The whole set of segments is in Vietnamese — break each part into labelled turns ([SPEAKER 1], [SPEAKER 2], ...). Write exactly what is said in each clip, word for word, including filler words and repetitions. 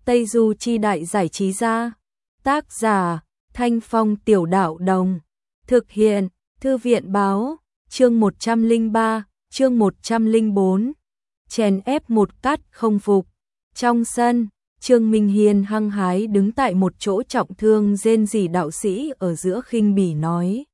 [SPEAKER 1] Tây Du Chi Đại Giải Trí Gia. Tác giả, Thanh Phong Tiểu Đạo Đồng. Thực hiện, Thư viện Báo. Chương một trăm lẻ ba, chương một trăm lẻ bốn. Chèn ép một cát không phục. Trong sân, Trương Minh Hiên hăng hái đứng tại một chỗ trọng thương rên rỉ đạo sĩ ở giữa khinh bỉ nói.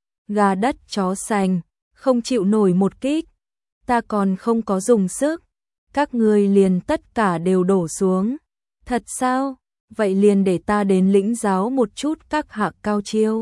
[SPEAKER 1] Gà đất chó sành, không chịu nổi một kích. Ta còn không có dùng sức. Các ngươi liền tất cả đều đổ xuống. Thật sao? Vậy liền để ta đến lĩnh giáo một chút các hạ cao chiêu.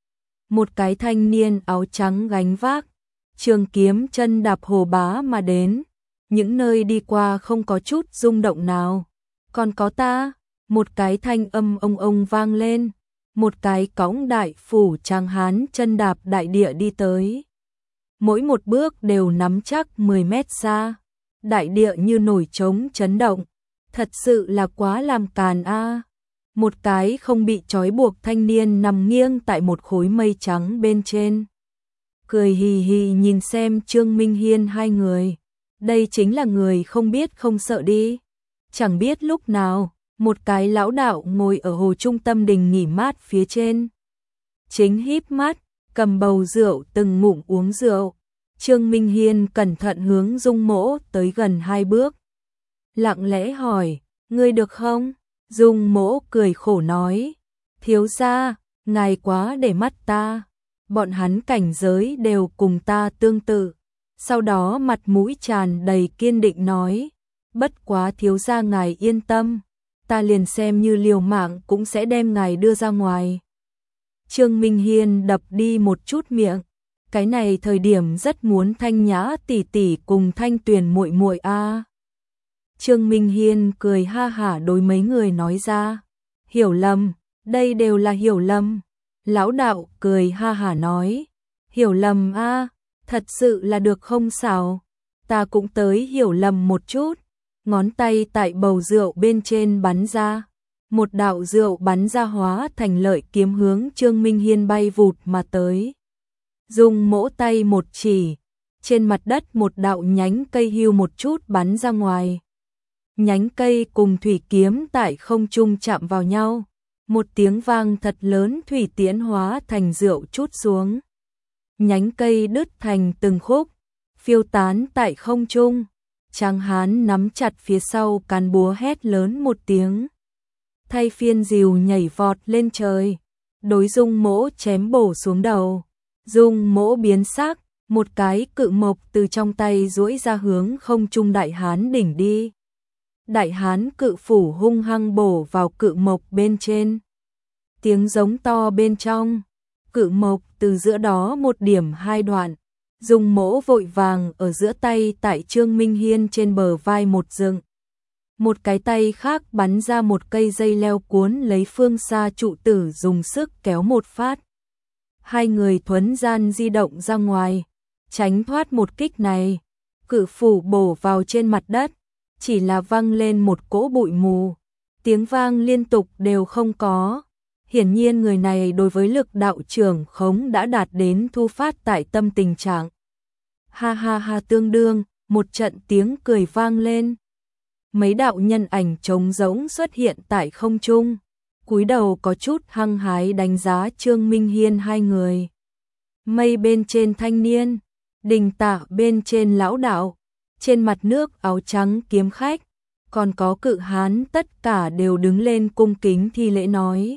[SPEAKER 1] Một cái thanh niên áo trắng gánh vác, trường kiếm chân đạp hồ bá mà đến. Những nơi đi qua không có chút rung động nào. Còn có ta, một cái thanh âm ông ông vang lên. Một cái cõng đại phủ tráng hán chân đạp đại địa đi tới. Mỗi một bước đều nắm chắc mười mét xa. Đại địa như nổi trống chấn động. Thật sự là quá làm càn a. Một cái không bị trói buộc thanh niên nằm nghiêng tại một khối mây trắng bên trên. Cười hì hì nhìn xem Trương Minh Hiên hai người. Đây chính là người không biết không sợ đi. Chẳng biết lúc nào, một cái lão đạo ngồi ở hồ trung tâm đình nghỉ mát phía trên. Chính híp mắt, cầm bầu rượu từng ngụm uống rượu. Trương Minh Hiên cẩn thận hướng Dung Mỗ tới gần hai bước. Lặng lẽ hỏi, ngươi được không? Dung Mỗ cười khổ nói, thiếu gia, ngài quá để mắt ta. Bọn hắn cảnh giới đều cùng ta tương tự. Sau đó mặt mũi tràn đầy kiên định nói, bất quá thiếu gia ngài yên tâm, ta liền xem như liều mạng cũng sẽ đem ngài đưa ra ngoài. Trương Minh Hiên đập đi một chút miệng, cái này thời điểm rất muốn Thanh Nhã tỷ tỷ cùng Thanh Tuyền muội muội a. Trương Minh Hiên cười ha hả đối mấy người nói ra, hiểu lầm, đây đều là hiểu lầm. Lão đạo cười ha hả nói, hiểu lầm a, thật sự là được không sao? Ta cũng tới hiểu lầm một chút. Ngón tay tại bầu rượu bên trên bắn ra, một đạo rượu bắn ra hóa thành lợi kiếm hướng Trương Minh Hiên bay vụt mà tới. Dùng mỗ tay một chỉ, trên mặt đất một đạo nhánh cây hưu một chút bắn ra ngoài. Nhánh cây cùng thủy kiếm tại không trung chạm vào nhau, một tiếng vang thật lớn, thủy tiễn hóa thành rượu chút xuống. Nhánh cây đứt thành từng khúc, phiêu tán tại không trung. Tráng hán nắm chặt phía sau cán búa hét lớn một tiếng. Thay phiên rìu nhảy vọt lên trời, đối Dung Mỗ chém bổ xuống đầu. Dung Mỗ biến sắc, một cái cự mộc từ trong tay duỗi ra hướng không trung đại hán đỉnh đi. Đại hán cự phủ hung hăng bổ vào cự mộc bên trên. Tiếng giống to bên trong, cự mộc từ giữa đó một điểm hai đoạn. Dung Mỗ vội vàng ở giữa tay tại Trương Minh Hiên trên bờ vai một dựng. Một cái tay khác bắn ra một cây dây leo cuốn lấy phương xa trụ tử dùng sức kéo một phát. Hai người thuấn gian di động ra ngoài, tránh thoát một kích này. Cự phủ bổ vào trên mặt đất, chỉ là vang lên một cỗ bụi mù. Tiếng vang liên tục đều không có. Hiển nhiên người này đối với lực đạo trưởng khống đã đạt đến thu phát tại tâm tình trạng. Ha ha ha, tương đương, một trận tiếng cười vang lên. Mấy đạo nhân ảnh trống rỗng xuất hiện tại không trung, cúi đầu có chút hăng hái đánh giá Trương Minh Hiên hai người. Mây bên trên thanh niên, đình tạ bên trên lão đạo, trên mặt nước áo trắng kiếm khách, còn có cự hán, tất cả đều đứng lên cung kính thi lễ nói.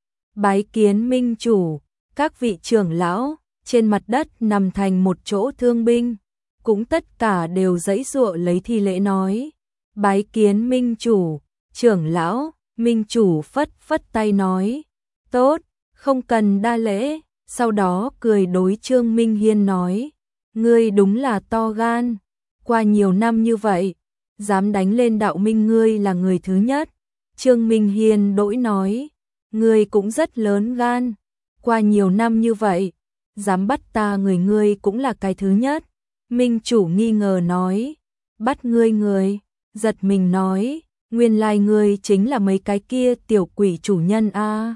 [SPEAKER 1] Bái kiến minh chủ, các vị trưởng lão. Trên mặt đất nằm thành một chỗ thương binh, cũng tất cả đều giãy giụa lấy thi lễ nói. Bái kiến minh chủ, trưởng lão. Minh chủ phất phất tay nói, tốt, không cần đa lễ. Sau đó cười đối Trương Minh Hiên nói, ngươi đúng là to gan, qua nhiều năm như vậy, dám đánh lên đạo minh ngươi là người thứ nhất. Trương Minh Hiên đỗi nói, ngươi cũng rất lớn gan, qua nhiều năm như vậy, dám bắt ta người ngươi cũng là cái thứ nhất. Minh chủ nghi ngờ nói, bắt ngươi người, giật mình nói, nguyên lai ngươi chính là mấy cái kia tiểu quỷ chủ nhân a.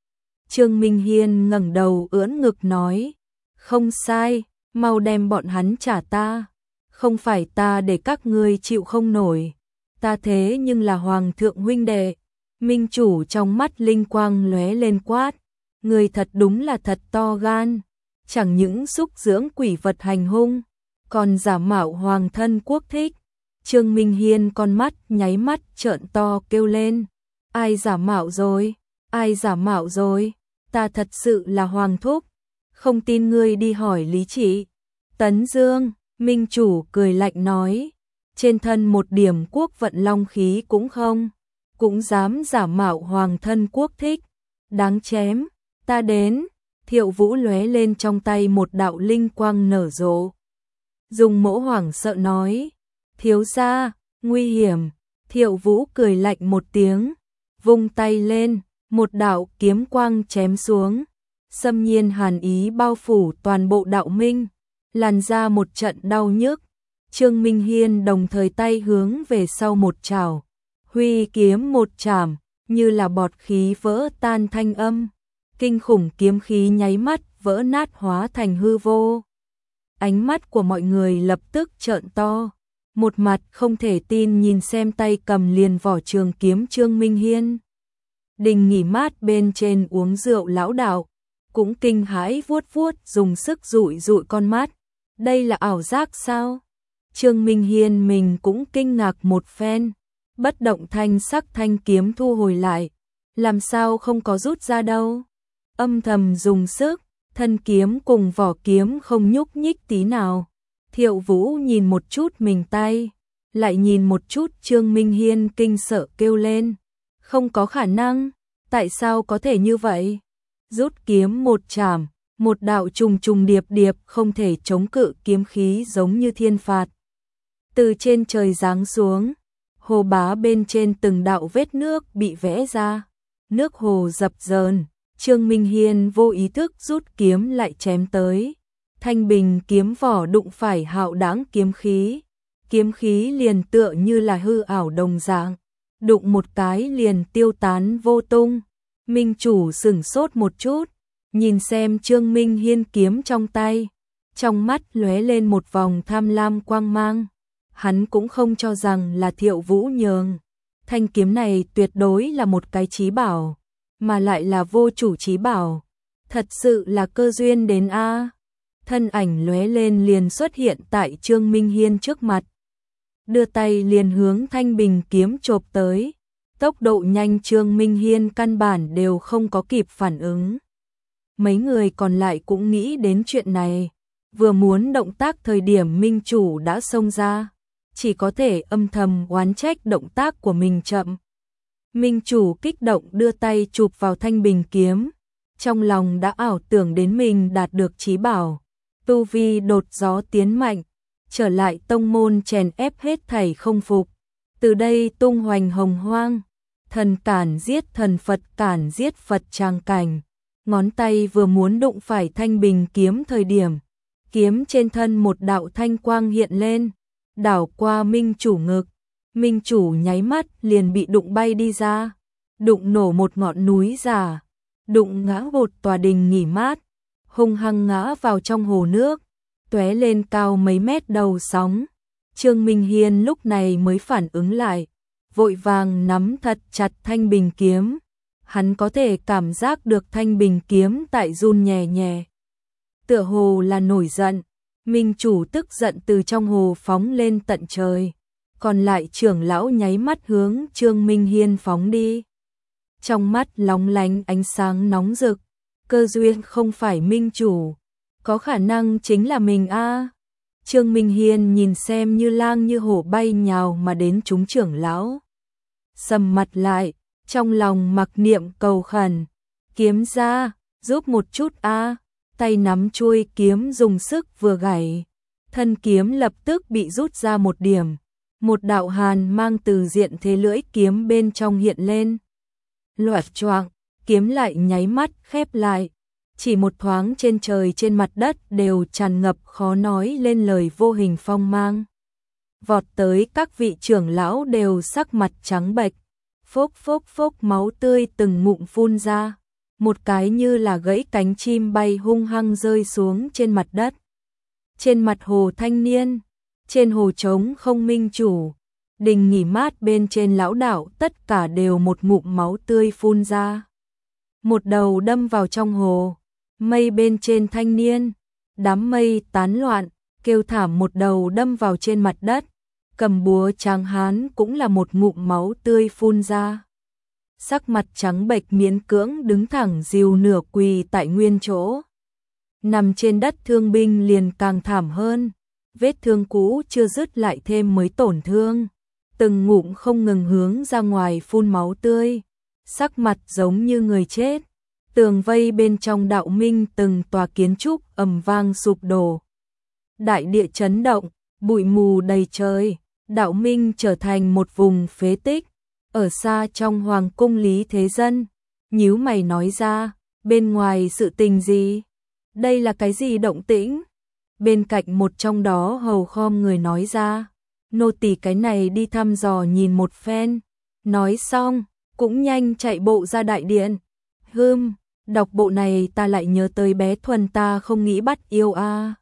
[SPEAKER 1] Trương Minh Hiên ngẩng đầu ưỡn ngực nói, không sai, mau đem bọn hắn trả ta, không phải ta để các ngươi chịu không nổi. ta thế nhưng là hoàng thượng huynh đệ. Minh chủ trong mắt linh quang lóe lên quát, người thật đúng là thật to gan, chẳng những xúc dưỡng quỷ vật hành hung, còn giả mạo hoàng thân quốc thích. Trương Minh Hiên con mắt nháy mắt trợn to kêu lên, ai giả mạo rồi, ai giả mạo rồi, ta thật sự là hoàng thúc, không tin ngươi đi hỏi Lý Trị. Tấn Dương, Minh chủ cười lạnh nói, trên thân một điểm quốc vận long khí cũng không, cũng dám giả mạo hoàng thân quốc thích, đáng chém, ta đến. Thiệu Vũ lóe lên trong tay một đạo linh quang nở rộ. Dùng Mỗ hoảng sợ nói, thiếu gia, nguy hiểm. Thiệu Vũ cười lạnh một tiếng, vung tay lên, một đạo kiếm quang chém xuống, xâm nhiên hàn ý bao phủ toàn bộ đạo minh, làn ra một trận đau nhức. Trương Minh Hiên đồng thời tay hướng về sau một trảo, huy kiếm một chảm, như là bọt khí vỡ tan thanh âm, kinh khủng kiếm khí nháy mắt vỡ nát hóa thành hư vô. Ánh mắt của mọi người lập tức trợn to, một mặt không thể tin nhìn xem tay cầm liền vỏ trường kiếm Trương Minh Hiên. Đình nghỉ mát bên trên uống rượu lão đạo, cũng kinh hãi vuốt vuốt dùng sức dụi dụi con mắt, đây là ảo giác sao? Trương Minh Hiên mình cũng kinh ngạc một phen, bất động thanh sắc thanh kiếm thu hồi lại, làm sao không có rút ra đâu. Âm thầm dùng sức, thân kiếm cùng vỏ kiếm không nhúc nhích tí nào. Thiệu Vũ nhìn một chút mình tay, lại nhìn một chút Trương Minh Hiên kinh sợ kêu lên, không có khả năng, tại sao có thể như vậy? Rút kiếm một chảm, một đạo trùng trùng điệp điệp không thể chống cự kiếm khí giống như thiên phạt. Từ trên trời giáng xuống, hồ bá bên trên từng đạo vết nước bị vẽ ra, nước hồ dập dờn. Trương Minh Hiên vô ý thức rút kiếm lại chém tới, thanh bình kiếm vỏ đụng phải hạo đãng kiếm khí, kiếm khí liền tựa như là hư ảo đồng dạng, đụng một cái liền tiêu tán vô tung. Minh chủ sửng sốt một chút, nhìn xem Trương Minh Hiên kiếm trong tay, trong mắt lóe lên một vòng tham lam quang mang, hắn cũng không cho rằng là Thiệu Vũ nhường, thanh kiếm này tuyệt đối là một cái chí bảo, mà lại là vô chủ chí bảo, thật sự là cơ duyên đến a. Thân ảnh lóe lên liền xuất hiện tại Trương Minh Hiên trước mặt, đưa tay liền hướng thanh bình kiếm chộp tới, tốc độ nhanh Trương Minh Hiên căn bản đều không có kịp phản ứng. Mấy người còn lại cũng nghĩ đến chuyện này, vừa muốn động tác thời điểm Minh chủ đã xông ra, chỉ có thể âm thầm oán trách động tác của mình chậm. Minh chủ kích động đưa tay chụp vào thanh bình kiếm, trong lòng đã ảo tưởng đến mình đạt được chí bảo, tu vi đột gió tiến mạnh, trở lại tông môn chèn ép hết thảy không phục, từ đây tung hoành hồng hoang, thần cản giết thần Phật cản giết Phật tràng cảnh. Ngón tay vừa muốn đụng phải thanh bình kiếm thời điểm, kiếm trên thân một đạo thanh quang hiện lên, đảo qua Minh chủ ngực. Minh chủ nháy mắt liền bị đụng bay đi ra, đụng nổ một ngọn núi giả, đụng ngã một tòa đình nghỉ mát, hung hăng ngã vào trong hồ nước, tóe lên cao mấy mét đầu sóng. Trương Minh Hiên lúc này mới phản ứng lại, vội vàng nắm thật chặt thanh bình kiếm. Hắn có thể cảm giác được thanh bình kiếm tại run nhẹ nhẹ, tựa hồ là nổi giận. Minh chủ tức giận từ trong hồ phóng lên tận trời, còn lại trưởng lão nháy mắt hướng Trương Minh Hiên phóng đi. Trong mắt lóng lánh ánh sáng nóng rực, cơ duyên không phải Minh chủ, có khả năng chính là mình a. Trương Minh Hiên nhìn xem như lang như hổ bay nhào mà đến chúng trưởng lão, sầm mặt lại, trong lòng mặc niệm cầu khẩn, kiếm ra, giúp một chút a. Tay nắm chuôi kiếm dùng sức vừa gảy, thân kiếm lập tức bị rút ra một điểm, một đạo hàn mang từ diện thế lưỡi kiếm bên trong hiện lên. Loạt choạng, kiếm lại nháy mắt khép lại, chỉ một thoáng trên trời trên mặt đất đều tràn ngập khó nói lên lời vô hình phong mang. Vọt tới các vị trưởng lão đều sắc mặt trắng bệch, phốc phốc phốc máu tươi từng ngụm phun ra, một cái như là gãy cánh chim bay hung hăng rơi xuống trên mặt đất. Trên mặt hồ thanh niên, trên hồ trống không Minh chủ, Đình nghỉ mát bên trên lão đảo tất cả đều một ngụm máu tươi phun ra. Một đầu đâm vào trong hồ, mây bên trên thanh niên, đám mây tán loạn, kêu thảm một đầu đâm vào trên mặt đất, cầm búa tráng hán cũng là một ngụm máu tươi phun ra. Sắc mặt trắng bệch miễn cưỡng đứng thẳng dìu nửa quỳ tại nguyên chỗ. Nằm trên đất thương binh liền càng thảm hơn, vết thương cũ chưa dứt lại thêm mới tổn thương, từng ngụm không ngừng hướng ra ngoài phun máu tươi, sắc mặt giống như người chết. Tường vây bên trong đạo minh từng tòa kiến trúc ầm vang sụp đổ. Đại địa chấn động, bụi mù đầy trời, đạo minh trở thành một vùng phế tích. Ở xa trong hoàng cung Lý Thế Dân, nhíu mày nói ra, bên ngoài sự tình gì? Đây là cái gì động tĩnh? Bên cạnh một trong đó hầu khom người nói ra, nô tỳ cái này đi thăm dò nhìn một phen. Nói xong, cũng nhanh chạy bộ ra đại điện. Hừm, đọc bộ này ta lại nhớ tới bé Thuần ta không nghĩ bắt yêu a. À.